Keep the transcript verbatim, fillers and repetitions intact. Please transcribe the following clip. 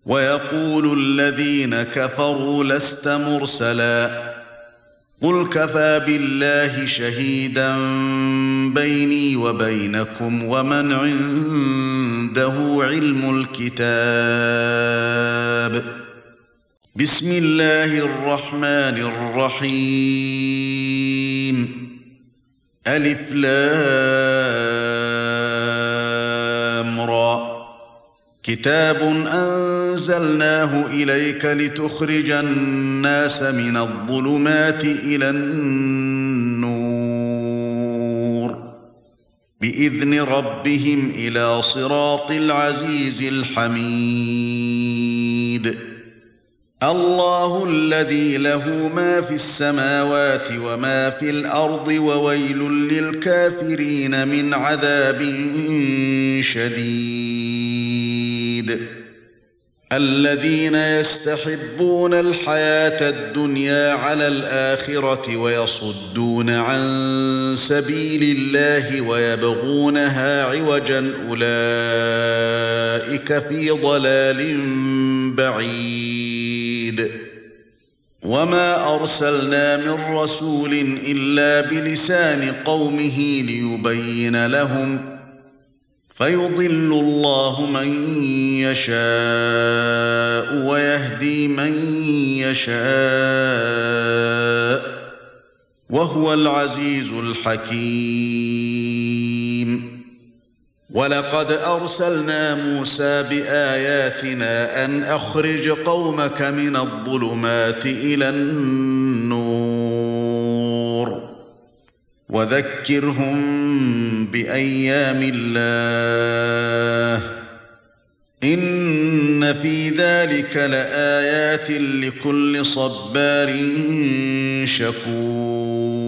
ويقول الذين كفروا لست مرسلا قل كفى بالله شهيدا بيني وبينكم ومن عنده علم الكتاب بسم الله الرحمن الرحيم ألف لام را كتاب أنزلناه إليك لتخرج الناس من الظلمات إلى النور بإذن ربهم إلى صراط العزيز الحميد الله الذي له ما في السماوات وما في الأرض وويل للكافرين من عذاب شديد الذين يستحبون الحياة الدنيا على الآخرة ويصدون عن سبيل الله ويبغونها عوجا أولئك في ضلال بعيد وما أرسلنا من رسول إلا بلسان قومه ليبين لهم فيضل الله من يشاء ويهدي من يشاء وهو العزيز الحكيم ولقد أرسلنا موسى بآياتنا أن أخرج قومك من الظلمات إلى النور وذكرهم بأيام الله إن في ذلك لآيات لكل صبار شكور